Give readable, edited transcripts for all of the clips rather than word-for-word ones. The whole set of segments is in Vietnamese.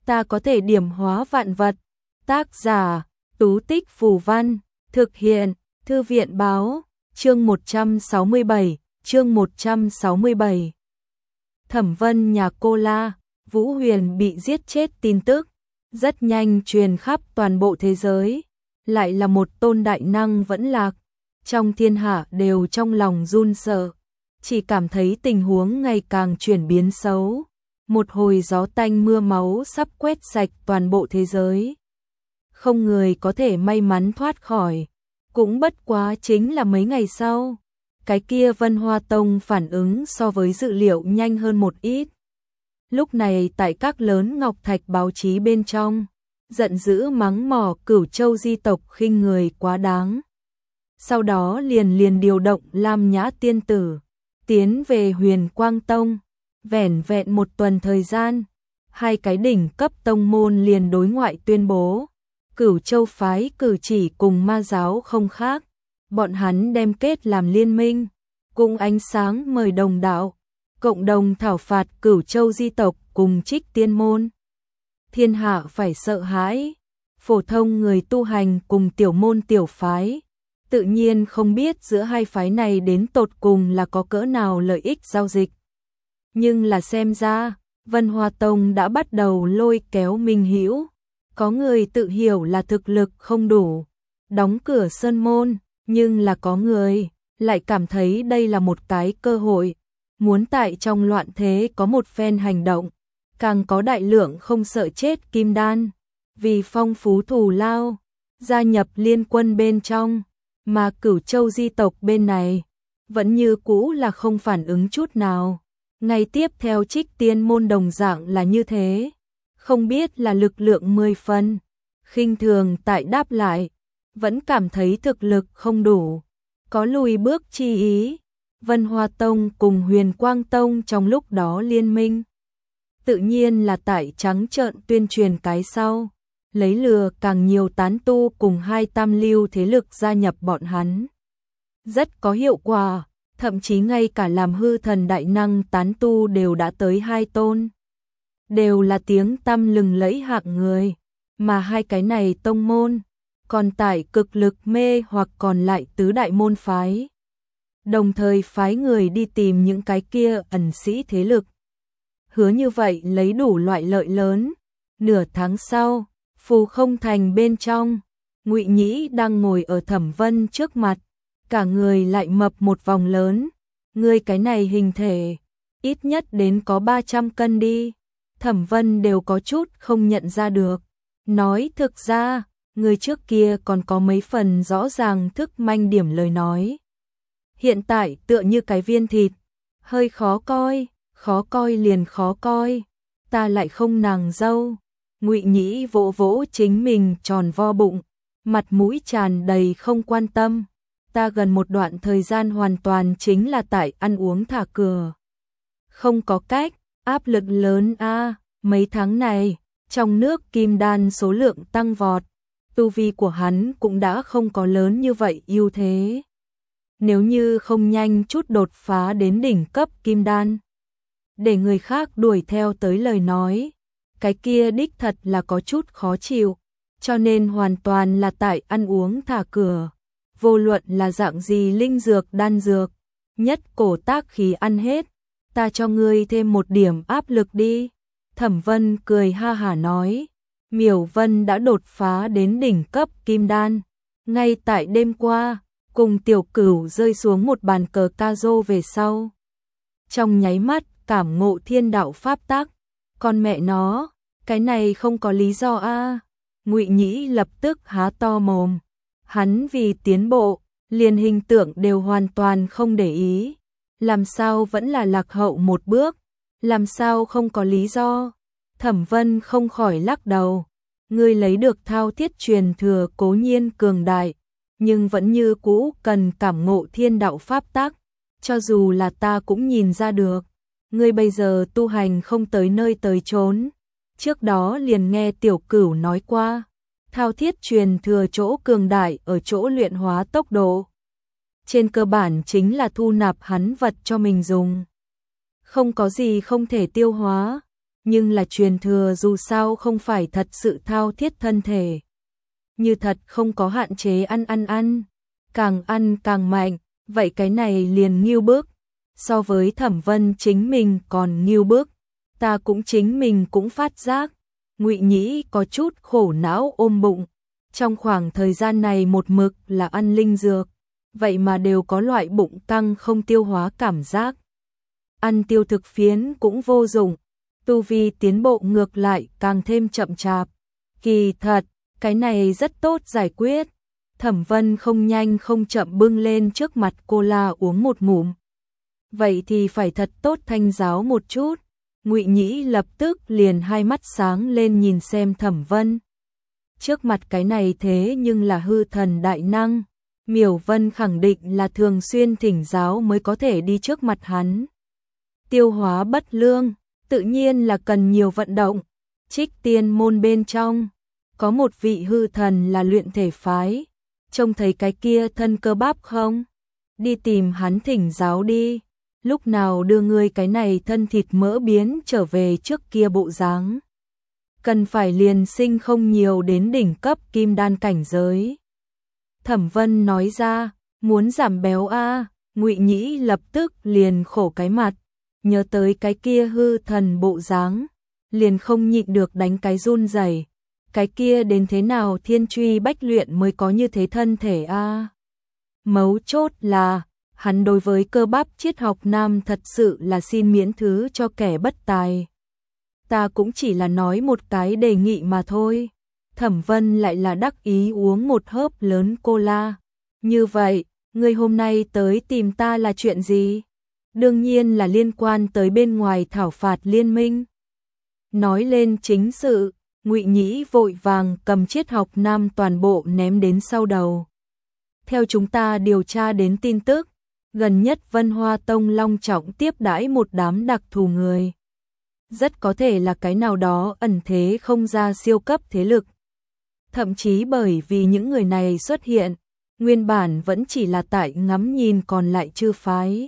ta có thể điểm hóa vạn vật. Tác giả, Tú Tích Phù Văn, thực hiện, Thư viện Báo, chương 167, chương 167. Thẩm Vân nhà cô La, Vũ Huyền bị giết chết tin tức, rất nhanh truyền khắp toàn bộ thế giới, lại là một tôn đại năng vẫn lạc, trong thiên hạ đều trong lòng run sợ, chỉ cảm thấy tình huống ngày càng chuyển biến xấu, một hồi gió tanh mưa máu sắp quét sạch toàn bộ thế giới. Không người có thể may mắn thoát khỏi, cũng bất quá chính là mấy ngày sau, cái kia Vân Hoa Tông phản ứng so với dự liệu nhanh hơn một ít. Lúc này tại các lớn ngọc thạch báo chí bên trong, giận dữ mắng mỏ Cửu Châu di tộc khinh người quá đáng. Sau đó liền điều động Lam Nhã tiên tử, tiến về Huyền Quang Tông, vẻn vẹn một tuần thời gian, hai cái đỉnh cấp tông môn liền đối ngoại tuyên bố, Cửu Châu phái cử chỉ cùng ma giáo không khác, bọn hắn đem kết làm liên minh, cùng ánh sáng mời đồng đạo, cộng đồng thảo phạt Cửu Châu di tộc cùng Trích Tiên môn. Thiên hạ phải sợ hãi, phổ thông người tu hành cùng tiểu môn tiểu phái, tự nhiên không biết giữa hai phái này đến tột cùng là có cỡ nào lợi ích giao dịch. Nhưng là xem ra, Vân Hoa Tông đã bắt đầu lôi kéo Minh Hữu, có người tự hiểu là thực lực không đủ, đóng cửa sơn môn, nhưng là có người lại cảm thấy đây là một cái cơ hội, muốn tại trong loạn thế có một phen hành động, càng có đại lượng không sợ chết kim đan, vì phong phú thù lao, gia nhập liên quân bên trong, mà Cửu Châu di tộc bên này vẫn như cũ là không phản ứng chút nào. Ngày tiếp theo Trích Tiên môn đồng dạng là như thế, không biết là lực lượng 10 phân, khinh thường tại đáp lại, vẫn cảm thấy thực lực không đủ, có lùi bước chi ý. Vân Hoa Tông cùng Huyền Quang Tông trong lúc đó liên minh, tự nhiên là tại trắng trợn tuyên truyền cái sau, lấy lừa càng nhiều tán tu cùng hai tam lưu thế lực gia nhập bọn hắn. Rất có hiệu quả, thậm chí ngay cả làm hư thần đại năng tán tu đều đã tới 2 tôn. Đều là tiếng tăm lừng lẫy hạng người, mà hai cái này tông môn, còn tại cực lực mê hoặc còn lại tứ đại môn phái. Đồng thời phái người đi tìm những cái kia ẩn sĩ thế lực. Hứa như vậy lấy đủ loại lợi lớn. Nửa tháng sau, Phù Không Thành bên trong, Ngụy Nhĩ đang ngồi ở Thẩm Vân trước mặt, cả người lại mập một vòng lớn. Ngươi cái này hình thể, ít nhất đến có 300 cân đi. Thẩm Vân đều có chút không nhận ra được. Nói thực ra, người trước kia còn có mấy phần rõ ràng thức manh điểm lời nói. Hiện tại tựa như cái viên thịt, hơi khó coi liền khó coi, ta lại không nàng dâu. Ngụy Nhĩ vỗ vỗ chính mình tròn vo bụng, mặt mũi tràn đầy không quan tâm. Ta gần một đoạn thời gian hoàn toàn chính là tại ăn uống thả cửa. Không có cách, áp lực lớn a, mấy tháng này, trong nước kim đan số lượng tăng vọt, tu vi của hắn cũng đã không có lớn như vậy ưu thế. Nếu như không nhanh chút đột phá đến đỉnh cấp kim đan, để người khác đuổi theo tới lời nói, cái kia đích thật là có chút khó chịu, cho nên hoàn toàn là tại ăn uống thả cửa. Vô luận là dạng gì linh dược đan dược, nhất cổ tác khí ăn hết, ta cho ngươi thêm một điểm áp lực đi. Thẩm Vân cười ha hả nói, Miểu Vân đã đột phá đến đỉnh cấp kim đan, ngay tại đêm qua, cùng Tiểu Cửu rơi xuống một bàn cờ ca rô về sau. Trong nháy mắt cảm ngộ thiên đạo pháp tắc, con mẹ nó, cái này không có lý do a. Ngụy Nhĩ lập tức há to mồm. Hắn vì tiến bộ, liền hình tượng đều hoàn toàn không để ý, làm sao vẫn là lạc hậu một bước, làm sao không có lý do. Thẩm Vân không khỏi lắc đầu, ngươi lấy được thao thiết truyền thừa cố nhiên cường đại, nhưng vẫn như cũ cần cảm ngộ thiên đạo pháp tắc, cho dù là ta cũng nhìn ra được, ngươi bây giờ tu hành không tới nơi tới chốn. Trước đó liền nghe Tiểu Cửu nói qua, thao thiết truyền thừa chỗ cường đại ở chỗ luyện hóa tốc độ. Trên cơ bản chính là thu nạp hắn vật cho mình dùng. Không có gì không thể tiêu hóa. nhưng là truyền thừa dù sao không phải thật sự thao thiết thân thể. Như thật không có hạn chế ăn, càng càng mạnh, vậy cái này liền nghiêu bước. So với Thẩm Vân chính mình còn nghiêu bước, ta cũng chính mình cũng phát giác. Ngụy Nhĩ có chút khổ não ôm bụng, trong khoảng thời gian này một mực là ăn linh dược, vậy mà đều có loại bụng căng không tiêu hóa cảm giác. Ăn tiêu thực phiến cũng vô dụng, tu vi tiến bộ ngược lại càng thêm chậm chạp. Kỳ thật, cái này rất tốt giải quyết. Thẩm Vân không nhanh không chậm bưng lên trước mặt cola uống một ngụm. Vậy thì phải thật tốt thanh giáo một chút. Ngụy Nhĩ lập tức liền hai mắt sáng lên nhìn xem Thẩm Vân. Trước mặt cái này thế nhưng là hư thần đại năng, Miểu Vân khẳng định là thường xuyên thỉnh giáo mới có thể đi trước mặt hắn. Tiêu hóa bất lương, tự nhiên là cần nhiều vận động. Trích Tiên môn bên trong, có một vị hư thần là luyện thể phái, trông thấy cái kia thân cơ bắp không? Đi tìm hắn thỉnh giáo đi, lúc nào đưa ngươi cái này thân thịt mỡ biến trở về trước kia bộ dáng. Cần phải liền sinh không nhiều đến đỉnh cấp kim đan cảnh giới. Thẩm Vân nói ra, muốn giảm béo a. Ngụy Nhĩ lập tức liền khổ cái mặt, nhớ tới cái kia hư thần bộ dáng, liền không nhịn được đánh cái run rẩy. Cái kia đến thế nào thiên truy bách luyện mới có như thế thân thể a? Mấu chốt là, hắn đối với cơ bắp triết học nam thật sự là xin miễn thứ cho kẻ bất tài. Ta cũng chỉ là nói một cái đề nghị mà thôi. Thẩm Vân lại là đắc ý uống một hớp lớn cola. Như vậy, ngươi hôm nay tới tìm ta là chuyện gì? Đương nhiên là liên quan tới bên ngoài thảo phạt liên minh. Nói lên chính sự, Ngụy Nhĩ vội vàng cầm triết học nam toàn bộ ném đến sau đầu. Theo chúng ta điều tra đến tin tức, gần nhất Vân Hoa Tông long trọng tiếp đãi một đám đặc thù người. Rất có thể là cái nào đó ẩn thế không ra siêu cấp thế lực. Thậm chí bởi vì những người này xuất hiện, nguyên bản vẫn chỉ là tại ngắm nhìn còn lại chư phái.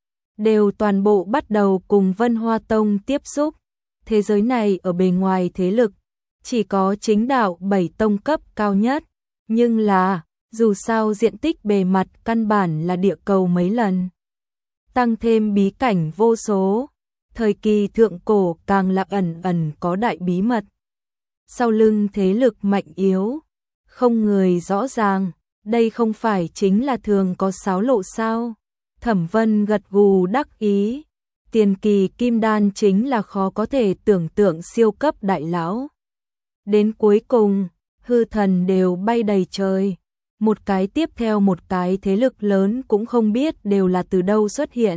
Đều toàn bộ bắt đầu cùng Vân Hoa Tông tiếp xúc. Thế giới này ở bề ngoài thế lực, chỉ có chính đạo 7 tông cấp cao nhất. Nhưng là, dù sao diện tích bề mặt căn bản là địa cầu mấy lần. Tăng thêm bí cảnh vô số. Thời kỳ thượng cổ càng là ẩn có đại bí mật. Sau lưng thế lực mạnh yếu, không người rõ ràng, đây không phải chính là thường có xáo lộ sao? Thẩm Vân gật gù đắc ý, tiền kỳ kim đan chính là khó có thể tưởng tượng siêu cấp đại lão. Đến cuối cùng, hư thần đều bay đầy trời, một cái tiếp theo một cái thế lực lớn cũng không biết đều là từ đâu xuất hiện.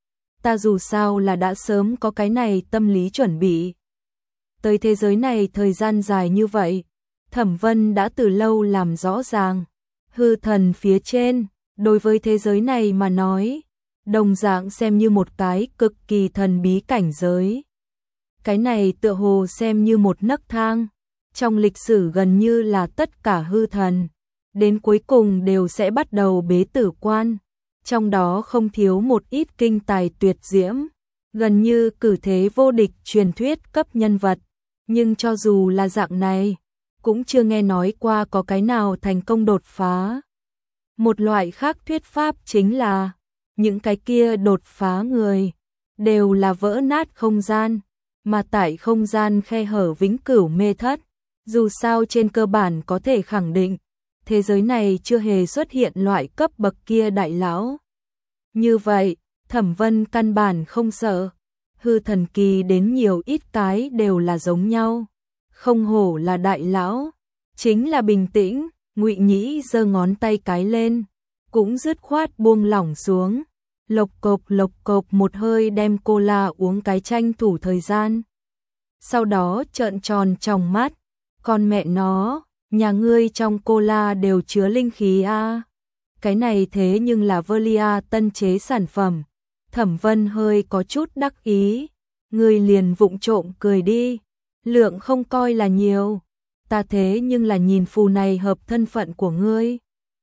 Ta dù sao là đã sớm có cái này tâm lý chuẩn bị. Tới thế giới này thời gian dài như vậy, Thẩm Vân đã từ lâu làm rõ ràng. Hư thần phía trên, đối với thế giới này mà nói, đồng dạng xem như một cái cực kỳ thần bí cảnh giới. Cái này tựa hồ xem như một nấc thang. Trong lịch sử gần như là tất cả hư thần, đến cuối cùng đều sẽ bắt đầu bế tử quan. Trong đó không thiếu một ít kinh tài tuyệt diễm, gần như cử thế vô địch truyền thuyết cấp nhân vật. Nhưng cho dù là dạng này, cũng chưa nghe nói qua có cái nào thành công đột phá. Một loại khác thuyết pháp chính là, những cái kia đột phá người, đều là vỡ nát không gian, mà tại không gian khe hở vĩnh cửu mê thất. Dù sao trên cơ bản có thể khẳng định, thế giới này chưa hề xuất hiện loại cấp bậc kia đại lão. Như vậy, Thẩm Vân căn bản không sợ, hư thần kỳ đến nhiều ít cái đều là giống nhau. Không hổ là đại lão, chính là bình tĩnh. Ngụy Nhĩ giơ ngón tay cái lên, cũng dứt khoát buông lỏng xuống, lộc cộc một hơi đem cola uống cái tranh thủ thời gian. Sau đó trợn tròn tròng mắt, con mẹ nó, nhà ngươi trong cola đều chứa linh khí a. Cái này thế nhưng là Velia tân chế sản phẩm. Thẩm Vân hơi có chút đắc ý, ngươi liền vụng trộm cười đi, lượng không coi là nhiều, ta thế nhưng là nhìn phù này hợp thân phận của ngươi,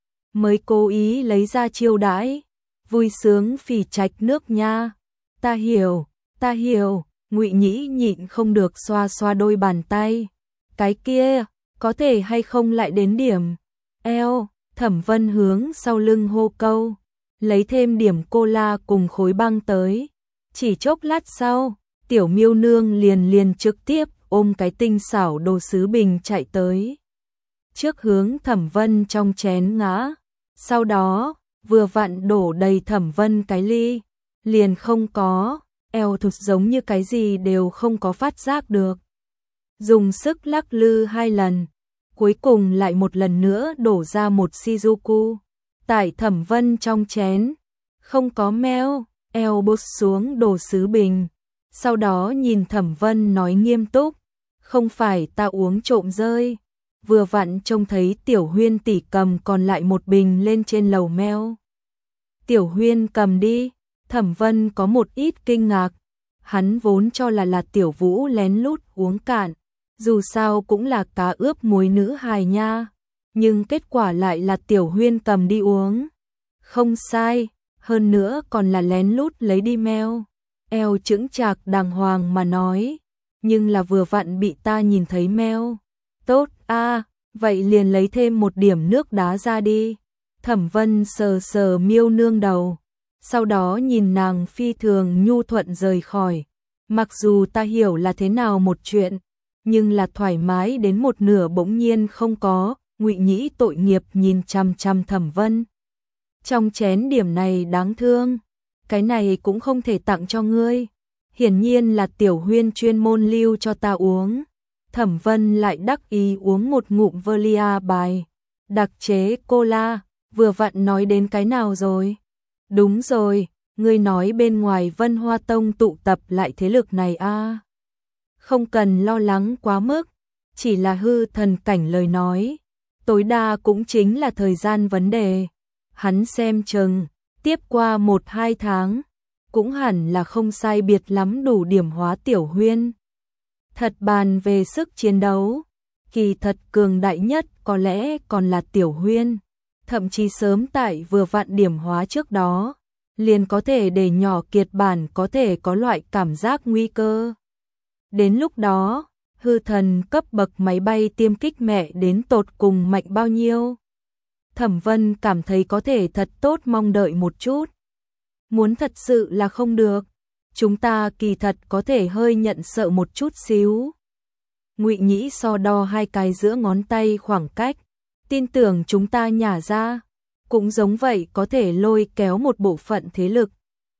mới cố ý lấy ra chiêu đãi, vui sướng phì trạch nước nha. Ta hiểu, Ngụy Nhĩ nhịn không được xoa xoa đôi bàn tay. Cái kia, có thể hay không lại đến điểm eo, Thẩm Vân hướng sau lưng hô câu, lấy thêm điểm cola cùng khối băng tới. Chỉ chốc lát sau, Tiểu Miêu Nương liền trực tiếp ôm cái tinh xảo đồ sứ bình chạy tới. Trước hướng Thẩm Vân trong chén ngã, sau đó, vừa vặn đổ đầy Thẩm Vân cái ly, liền không có, eo thụt giống như cái gì đều không có phát giác được. Dùng sức lắc lư 2 lần, cuối cùng lại một lần nữa đổ ra một Shizuku. Tại Thẩm Vân trong chén, không có meo, eo bút xuống đồ sứ bình. Sau đó nhìn Thẩm Vân nói nghiêm túc, không phải ta uống trộm rơi. Vừa vặn trông thấy Tiểu Huyên tỷ cầm còn lại một bình lên trên lầu meo. Tiểu Huyên cầm đi, Thẩm Vân có một ít kinh ngạc. Hắn vốn cho là Tiểu Vũ lén lút uống cạn, dù sao cũng là cá ướp muối nữ hài nha. Nhưng kết quả lại là Tiểu Huyên cầm đi uống. Không sai, hơn nữa còn là lén lút lấy đi meo. Eo chững chạc đàng hoàng mà nói, nhưng là vừa vặn bị ta nhìn thấy meo. Tốt a, vậy liền lấy thêm một điểm nước đá ra đi. Thẩm Vân sờ sờ Miêu Nương đầu, sau đó nhìn nàng phi thường nhu thuận rời khỏi. Mặc dù ta hiểu là thế nào một chuyện, nhưng là thoải mái đến một nửa bỗng nhiên không có. Ngụy Nhĩ tội nghiệp nhìn chằm chằm Thẩm Vân. Trong chén điểm này đáng thương, cái này cũng không thể tặng cho ngươi. Hiển nhiên là Tiểu Huyên chuyên môn lưu cho ta uống. Thẩm Vân lại đắc ý uống một ngụm Velia bài đặc chế cola, vừa vặn nói đến cái nào rồi? Đúng rồi, ngươi nói bên ngoài Vân Hoa Tông tụ tập lại thế lực này a. Không cần lo lắng quá mức, chỉ là hư thần cảnh lời nói, tối đa cũng chính là thời gian vấn đề. Hắn xem chừng, tiếp qua 1-2 tháng, cũng hẳn là không sai biệt lắm đủ điểm hóa Tiểu Huyên. Thật bàn về sức chiến đấu, kỳ thật cường đại nhất có lẽ còn là Tiểu Huyên. Thậm chí sớm tại vừa vặn điểm hóa trước đó, liền có thể để nhỏ kiệt bản có thể có loại cảm giác nguy cơ. Đến lúc đó, hư thần cấp bậc máy bay tiêm kích mẹ đến tột cùng mạnh bao nhiêu. Thẩm Vân cảm thấy có thể thật tốt mong đợi một chút. Muốn thật sự là không được, chúng ta kỳ thật có thể hơi nhận sợ một chút xíu. Ngụy Nhĩ so đo 2 cái giữa ngón tay khoảng cách, tin tưởng chúng ta nhả ra, cũng giống vậy có thể lôi kéo một bộ phận thế lực.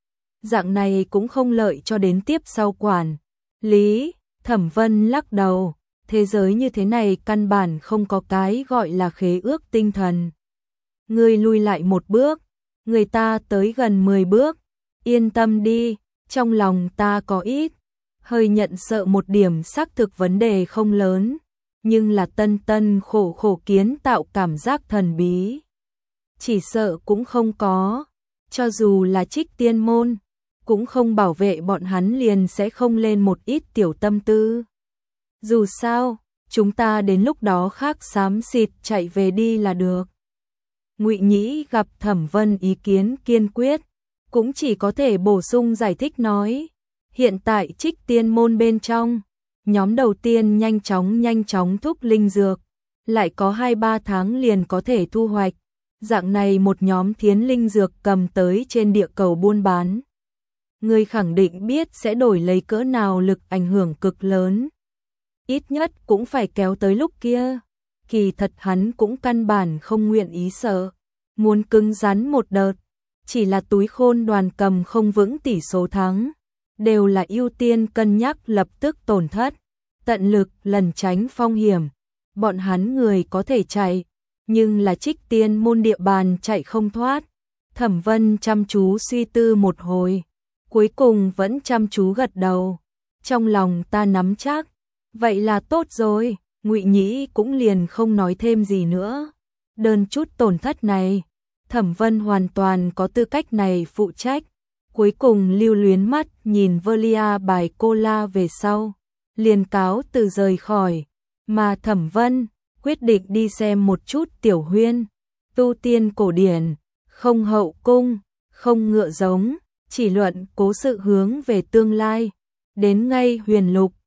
Dạng này cũng không lợi cho đến tiếp sau quản lý. Thẩm Vân lắc đầu, thế giới như thế này căn bản không có cái gọi là khế ước tinh thần. Ngươi lui lại một bước, người ta tới gần 10 bước, yên tâm đi, trong lòng ta có ít, hơi nhận sợ một điểm xác thực vấn đề không lớn, nhưng là tân khổ khổ kiến tạo cảm giác thần bí. Chỉ sợ cũng không có, cho dù là Trích Tiên môn, cũng không bảo vệ bọn hắn liền sẽ không lên một ít tiểu tâm tư. Dù sao, chúng ta đến lúc đó khác xám xịt chạy về đi là được. Ngụy Nhĩ gặp Thẩm Vân ý kiến kiên quyết, cũng chỉ có thể bổ sung giải thích nói, hiện tại Trích Tiên môn bên trong, nhóm đầu tiên nhanh chóng thúc linh dược, lại có 2-3 tháng liền có thể thu hoạch. Dạng này một nhóm thiến linh dược cầm tới trên địa cầu buôn bán, người khẳng định biết sẽ đổi lấy cỡ nào lực ảnh hưởng cực lớn. Ít nhất cũng phải kéo tới lúc kia. Kỳ thật hắn cũng căn bản không nguyện ý sợ, muốn cứng rắn một đợt, chỉ là túi khôn đoàn cầm không vững tỷ số thắng, đều là ưu tiên cân nhắc lập tức tổn thất, tận lực lần tránh phong hiểm. Bọn hắn người có thể chạy, nhưng là Trích Tiên môn địa bàn chạy không thoát. Thẩm Vân chăm chú suy tư một hồi, cuối cùng vẫn chăm chú gật đầu. Trong lòng ta nắm chắc, vậy là tốt rồi. Ngụy Nhĩ cũng liền không nói thêm gì nữa. Đơn chút tổn thất này, Thẩm Vân hoàn toàn có tư cách này phụ trách. Cuối cùng lưu luyến mắt nhìn Velia bài cola về sau, liền cáo từ rời khỏi. Mà Thẩm Vân quyết định đi xem một chút Tiểu Huyên. Tu tiên cổ điển, không hậu cung, không ngựa giống, chỉ luận cố sự hướng về tương lai. đến ngay huyền lục,